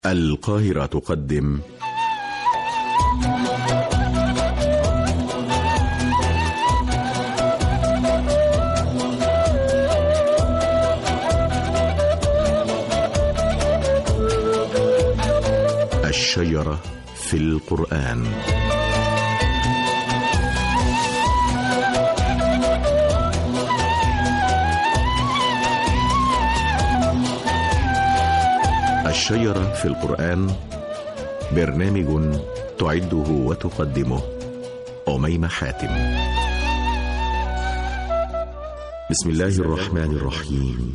القاهرة تقدم الشجرة في القرآن. الشجرة في القرآن برنامج تعده وتقدمه أميمة حاتم. بسم الله الرحمن الرحيم.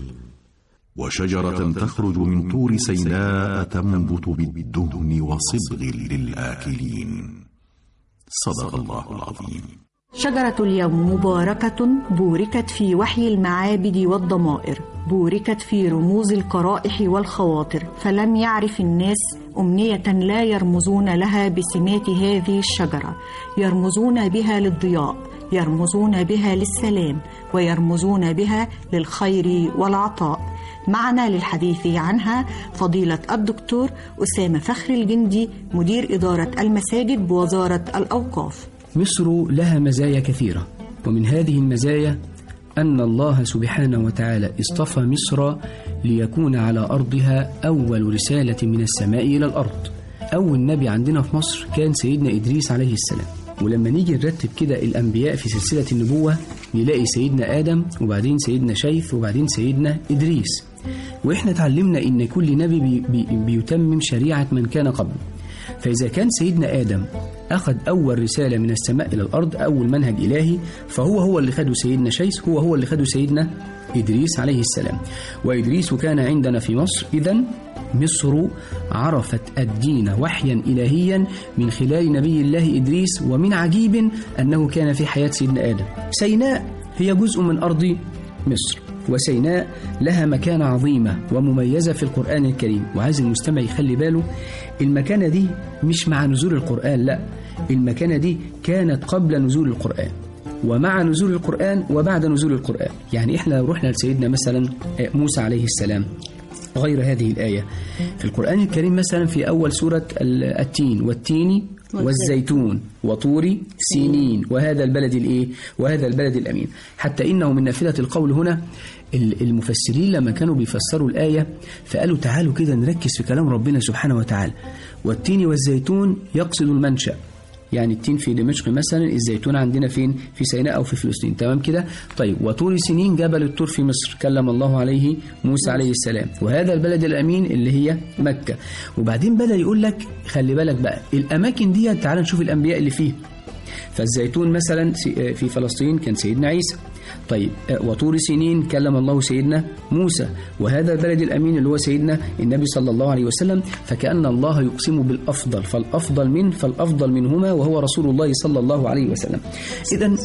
وشجرة تخرج من طور سيناء تنبت بالدهن وصبغ للآكلين. صدق الله العظيم. شجرة اليوم مباركة، بوركت في وحي المعابد والضمائر، بوركت في رموز القرائح والخواطر، فلم يعرف الناس أمنية لا يرمزون لها بسمات هذه الشجرة، يرمزون بها للضياء، يرمزون بها للسلام، ويرمزون بها للخير والعطاء. معنا للحديث عنها فضيلة الدكتور أسامة فخر الجندي، مدير إدارة المساجد بوزارة الأوقاف. مصر لها مزايا كثيرة، ومن هذه المزايا أن الله سبحانه وتعالى اصطفى مصر ليكون على أرضها أول رسالة من السماء إلى الأرض. أول نبي عندنا في مصر كان سيدنا إدريس عليه السلام، ولما نيجي نرتب كده الأنبياء في سلسلة النبوة نلاقي سيدنا آدم، وبعدين سيدنا شيث، وبعدين سيدنا إدريس. وإحنا تعلمنا إن كل نبي بيتمم شريعة من كان قبله. فإذا كان سيدنا آدم أخذ أول رسالة من السماء إلى الأرض، أول منهج إلهي، فهو اللي خده سيدنا شيث، هو اللي خده سيدنا إدريس عليه السلام. وإدريس كان عندنا في مصر. إذن مصر عرفت الدين وحيا إلهيا من خلال نبي الله إدريس، ومن عجيب أنه كان في حياة سيدنا آدم. سيناء هي جزء من أرض مصر، وسيناء لها مكانة عظيمة ومميزة في القرآن الكريم. وعايز المستمع يخلي باله، المكانة دي مش مع نزول القرآن، لا، المكانة دي كانت قبل نزول القرآن، ومع نزول القرآن، وبعد نزول القرآن. يعني إحنا لو رحنا لسيدنا مثلا موسى عليه السلام، غير هذه الآية في القرآن الكريم، مثلا في أول سورة التين، والتين والزيتون وطور سينين وهذا البلد الإيه؟ وهذا البلد الأمين. حتى إنه من نافلة القول هنا المفسرين لما كانوا بيفسروا الآية فقالوا تعالوا كده نركز في كلام ربنا سبحانه وتعالى. والتين والزيتون يقصد المنشأ، يعني التين في دمشق مثلا، الزيتون عندنا فين؟ في سيناء أو في فلسطين، تمام كده؟ طيب، وطور سينين جبل الطور في مصر، كلم الله عليه موسى عليه السلام، وهذا البلد الأمين اللي هي مكة. وبعدين بدأ يقول لك خلي بالك بقى الأماكن دي، تعال نشوف الأنبياء اللي فيه. فالزيتون مثلا في فلسطين كان سيدنا عيسى. طيب، وطور سينين كلم الله سيدنا موسى، وهذا البلد الأمين اللي هو سيدنا النبي صلى الله عليه وسلم. فكأن الله يقسم بالأفضل، فالأفضل منهما وهو رسول الله صلى الله عليه وسلم. إذن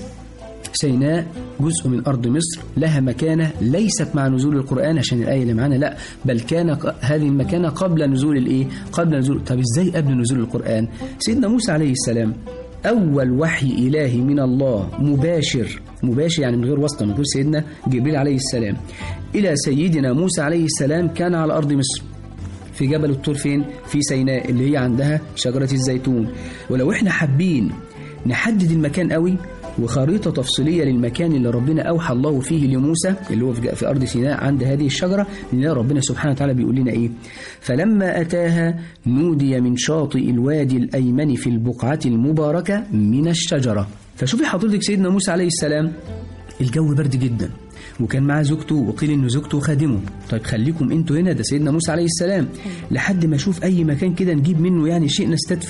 سيناء جزء من أرض مصر، لها مكانة ليست مع نزول القرآن عشان الآية اللي معانا، لا، بل كان هذه المكانة قبل نزول الإيه؟ قبل نزول. طب إزاي قبل نزول القرآن؟ سيدنا موسى عليه السلام أول وحي إلهي من الله مباشر يعني من غير واسطة، من غير سيدنا جبريل عليه السلام، إلى سيدنا موسى عليه السلام كان على أرض مصر في جبل الطور، فين؟ في سيناء اللي هي عندها شجرة الزيتون. ولو إحنا حابين نحدد المكان قوي وخريطة تفصيلية للمكان اللي ربنا أوحى الله فيه لموسى اللي هو في أرض سيناء عند هذه الشجرة، نلاقي ربنا سبحانه وتعالى بيقول لنا إيه؟ فلما أتاها نودي من شاطئ الوادي الأيمن في البقعة المباركة من الشجرة. فشوفي حضرتك سيدنا موسى عليه السلام، الجو برد جدا، وكان معاه زوجته، وقيل إنه زوجته خادمه. طيب خليكم انتوا هنا، ده سيدنا موسى عليه السلام، لحد ما اشوف اي مكان كده نجيب منه يعني شيء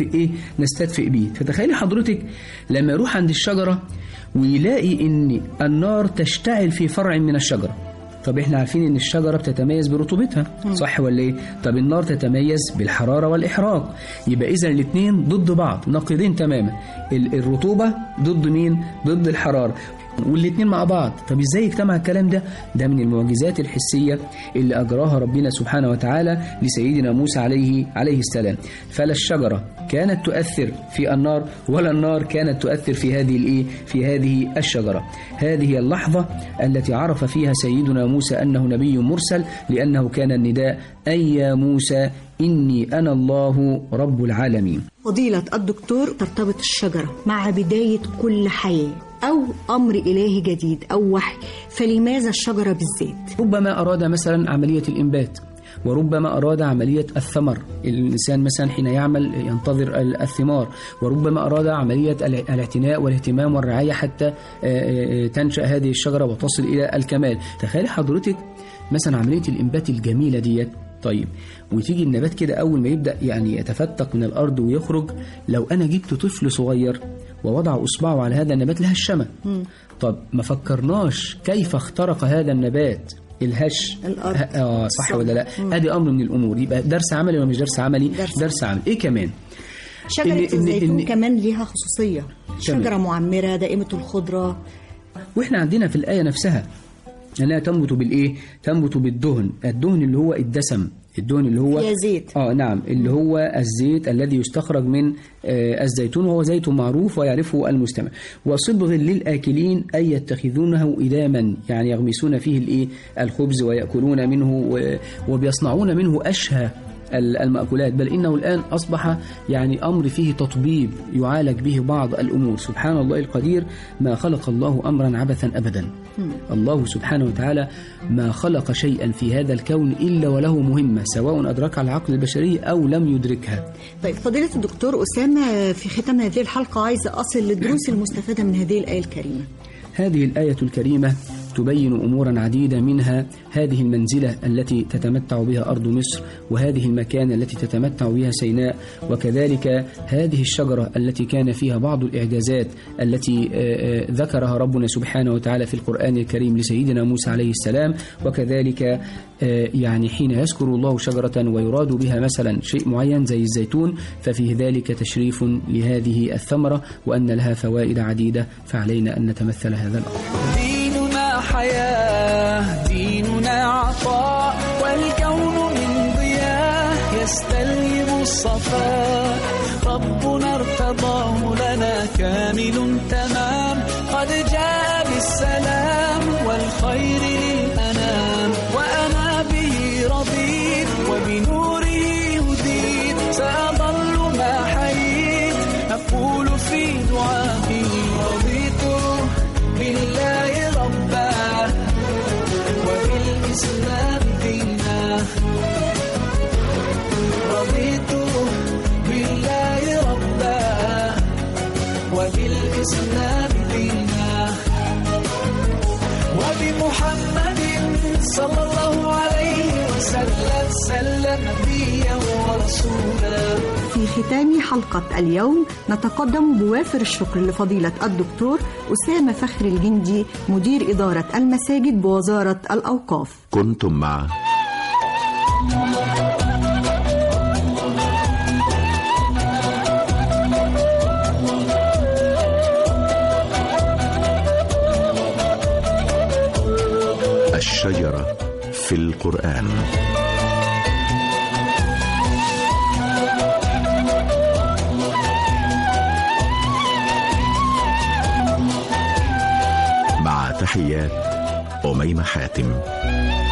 نستدفئ بيه. فتخيلي حضرتك لما يروح عند الشجرة ويلاقي ان النار تشتعل في فرع من الشجرة. طب احنا عارفين ان الشجرة بتتميز برطوبتها، صح ولا ايه؟ طب النار تتميز بالحرارة والإحراق، يبقى إذا الاثنين ضد بعض، نقيضين تماما. الرطوبة ضد مين؟ ضد الحرارة، والاثنين مع بعض. طب ازاي اجتمع الكلام ده؟ ده من المعجزات الحسية اللي أجراها ربنا سبحانه وتعالى لسيدنا موسى عليه السلام. فلا الشجرة كانت تؤثر في النار، ولا النار كانت تؤثر في هذه الشجرة. هذه هي اللحظة التي عرف فيها سيدنا موسى أنه نبي مرسل، لأنه كان النداء أي يا موسى إني أنا الله رب العالمين. فضيلة الدكتور، ترتبط الشجرة مع بداية كل حياة أو أمر إلهي جديد أو وحي، فلماذا الشجرة بالذات؟ ربما أراد مثلا عملية الإنبات، وربما أراد عملية الثمر، الإنسان مثلا حين يعمل ينتظر الثمار، وربما أراد عملية الاعتناء والاهتمام والرعاية حتى تنشأ هذه الشجرة وتصل إلى الكمال. تخيل حضرتك مثلا عملية الإنبات الجميلة ديت، طيب وتيجي النبات كده أول ما يبدأ يعني يتفتق من الأرض ويخرج، لو أنا جبت طفل صغير ووضع أصبعه على هذا النبات لهشمه، طب ما فكرناش كيف اخترق هذا النبات الهش الأرض. صح ولا لا؟ ادي امر من الامور. يبقى درس عملي ولا مش درس عملي؟ درس عملي. ايه كمان؟ شجرة الزيتون كمان ليها خصوصية، شجرة معمرة دائمة الخضرة. واحنا عندنا في الآية نفسها انها تنبت بالايه؟ تنبت بالدهن، الدهن اللي هو الدسم، الدهن اللي هو زيت. نعم، اللي هو الزيت الذي يستخرج من الزيتون، وهو زيت معروف ويعرفه المستمع. وصبغ للآكلين أي يتخذونه إداما، يعني يغمسون فيه الخبز ويأكلون منه وبيصنعون منه أشهى المأكولات، بل إنه الآن أصبح يعني أمر فيه تطبيب يعالج به بعض الأمور. سبحان الله القدير، ما خلق الله أمرا عبثا أبدا. الله سبحانه وتعالى ما خلق شيئا في هذا الكون إلا وله مهمة، سواء أدركها العقل البشري أو لم يدركها. طيب فضيلة الدكتور أسامة، في ختام هذه الحلقة عايزة أصل للدروس المستفادة من هذه الآية الكريمة. هذه الآية الكريمة تبين أمورا عديدة، منها هذه المنزلة التي تتمتع بها أرض مصر، وهذه المكانة التي تتمتع بها سيناء، وكذلك هذه الشجرة التي كان فيها بعض الإعجازات التي ذكرها ربنا سبحانه وتعالى في القرآن الكريم لسيدنا موسى عليه السلام. وكذلك يعني حين يذكر الله شجرة ويراد بها مثلا شيء معين زي الزيتون، ففي ذلك تشريف لهذه الثمرة وأن لها فوائد عديدة، فعلينا أن نتمثل هذا الأمر. ديننا حياة، ديننا عطاء، والكون من ضياء يستلهم الصفاء. ربنا ارتضاه لنا كامل تمام، قد جاء بالسلام والخير للأنام. وأنا به رضيت وبنوره هديت، سأظل ما حييت أقول في دعائي رضيت بالله ربا وبالإسلام دينا. رضيت بالله ربا وبالإسلام دينا، وبمحمد صلى الله عليه وسلم سلم نبيا ورسولا. في ختام حلقة اليوم نتقدم بوافر الشكر لفضيلة الدكتور أسامة فخر الجندي، مدير إدارة المساجد بوزارة الأوقاف. كنتم مع الشجرة في القرآن. مع تحيات أميمة حاتم.